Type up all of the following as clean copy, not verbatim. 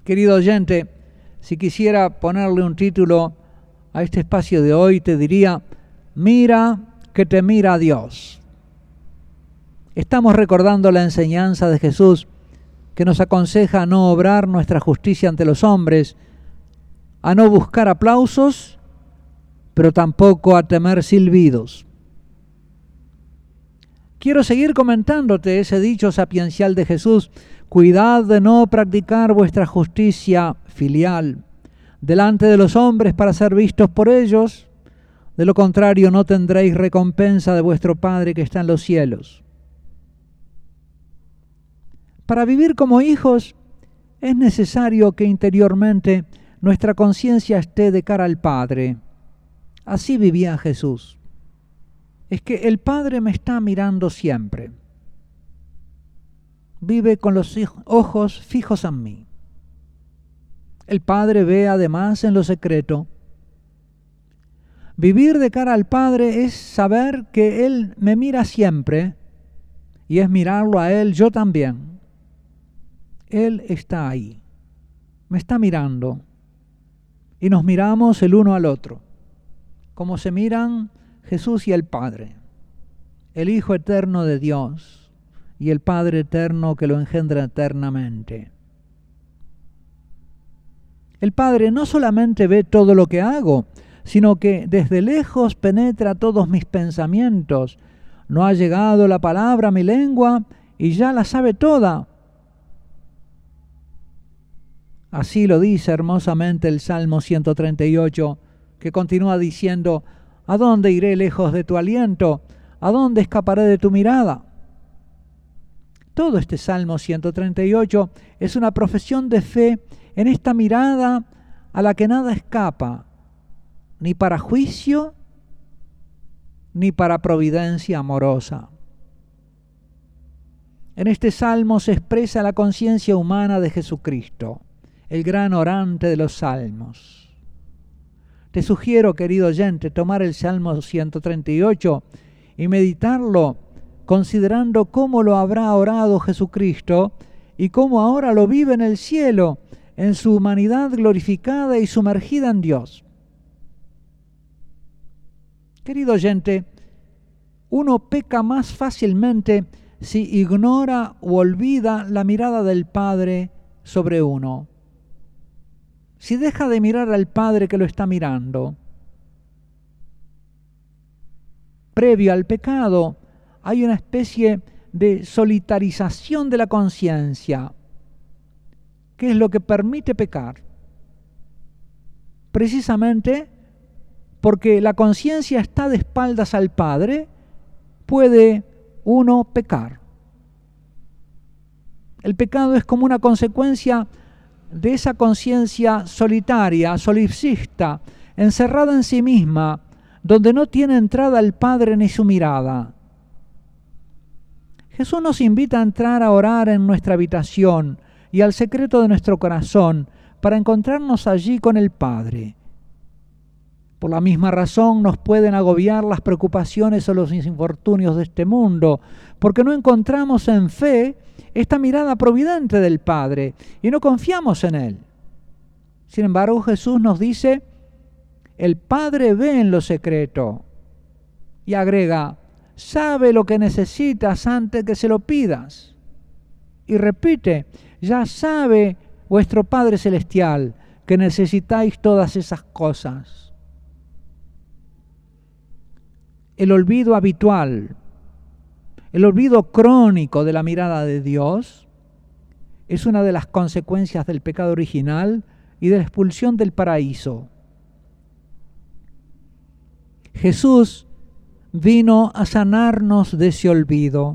Querido oyente, si quisiera ponerle un título a este espacio de hoy, te diría: mira que te mira Dios. Estamos recordando la enseñanza de Jesús que nos aconseja a no obrar nuestra justicia ante los hombres, a no buscar aplausos, pero tampoco a temer silbidos. Quiero seguir comentándote ese dicho sapiencial de Jesús: cuidad de no practicar vuestra justicia filial delante de los hombres para ser vistos por ellos, de lo contrario no tendréis recompensa de vuestro Padre que está en los cielos. Para vivir como hijos es necesario que interiormente nuestra conciencia esté de cara al Padre. Así vivía Jesús. Es que el Padre me está mirando siempre. Vive con los ojos fijos en mí. El Padre ve además en lo secreto. Vivir de cara al Padre es saber que Él me mira siempre y es mirarlo a Él yo también. Él está ahí, me está mirando y nos miramos el uno al otro, como se miran Jesús y el Padre, el Hijo eterno de Dios y el Padre eterno que lo engendra eternamente. El Padre no solamente ve todo lo que hago, sino que desde lejos penetra todos mis pensamientos. No ha llegado la palabra a mi lengua y ya la sabe toda. Así lo dice hermosamente el Salmo 138, que continúa diciendo: ¿a dónde iré lejos de tu aliento? ¿A dónde escaparé de tu mirada? Todo este Salmo 138 es una profesión de fe en esta mirada a la que nada escapa, ni para juicio, ni para providencia amorosa. En este Salmo se expresa la conciencia humana de Jesucristo, el gran orante de los salmos. Te sugiero, querido oyente, tomar el Salmo 138 y meditarlo considerando cómo lo habrá orado Jesucristo y cómo ahora lo vive en el cielo, en su humanidad glorificada y sumergida en Dios. Querido oyente, uno peca más fácilmente si ignora o olvida la mirada del Padre sobre uno. Si deja de mirar al Padre que lo está mirando. Previo al pecado hay una especie de solitarización de la conciencia, que es lo que permite pecar. Precisamente porque la conciencia está de espaldas al Padre, puede uno pecar. El pecado es como una consecuencia de esa conciencia solitaria, solipsista, encerrada en sí misma, donde no tiene entrada el Padre ni su mirada. Jesús nos invita a entrar a orar en nuestra habitación y al secreto de nuestro corazón para encontrarnos allí con el Padre. Por la misma razón nos pueden agobiar las preocupaciones o los infortunios de este mundo, porque no encontramos en fe esta mirada providente del Padre y no confiamos en Él. Sin embargo, Jesús nos dice: el Padre ve en lo secreto, y agrega: sabe lo que necesitas antes que se lo pidas. Y repite: ya sabe vuestro Padre Celestial que necesitáis todas esas cosas. El olvido habitual, el olvido crónico de la mirada de Dios es una de las consecuencias del pecado original y de la expulsión del paraíso. Jesús vino a sanarnos de ese olvido.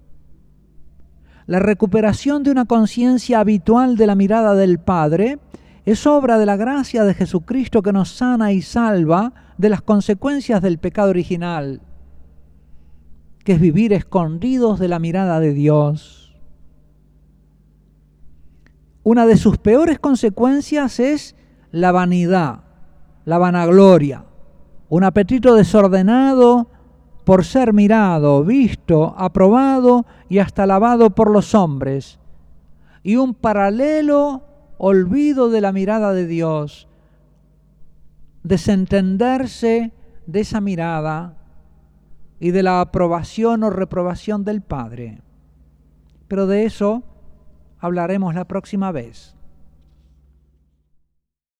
La recuperación de una conciencia habitual de la mirada del Padre es obra de la gracia de Jesucristo, que nos sana y salva de las consecuencias del pecado original, que es vivir escondidos de la mirada de Dios. Una de sus peores consecuencias es la vanidad, la vanagloria, un apetito desordenado por ser mirado, visto, aprobado y hasta alabado por los hombres, y un paralelo olvido de la mirada de Dios, desentenderse de esa mirada y de la aprobación o reprobación del Padre. Pero de eso hablaremos la próxima vez.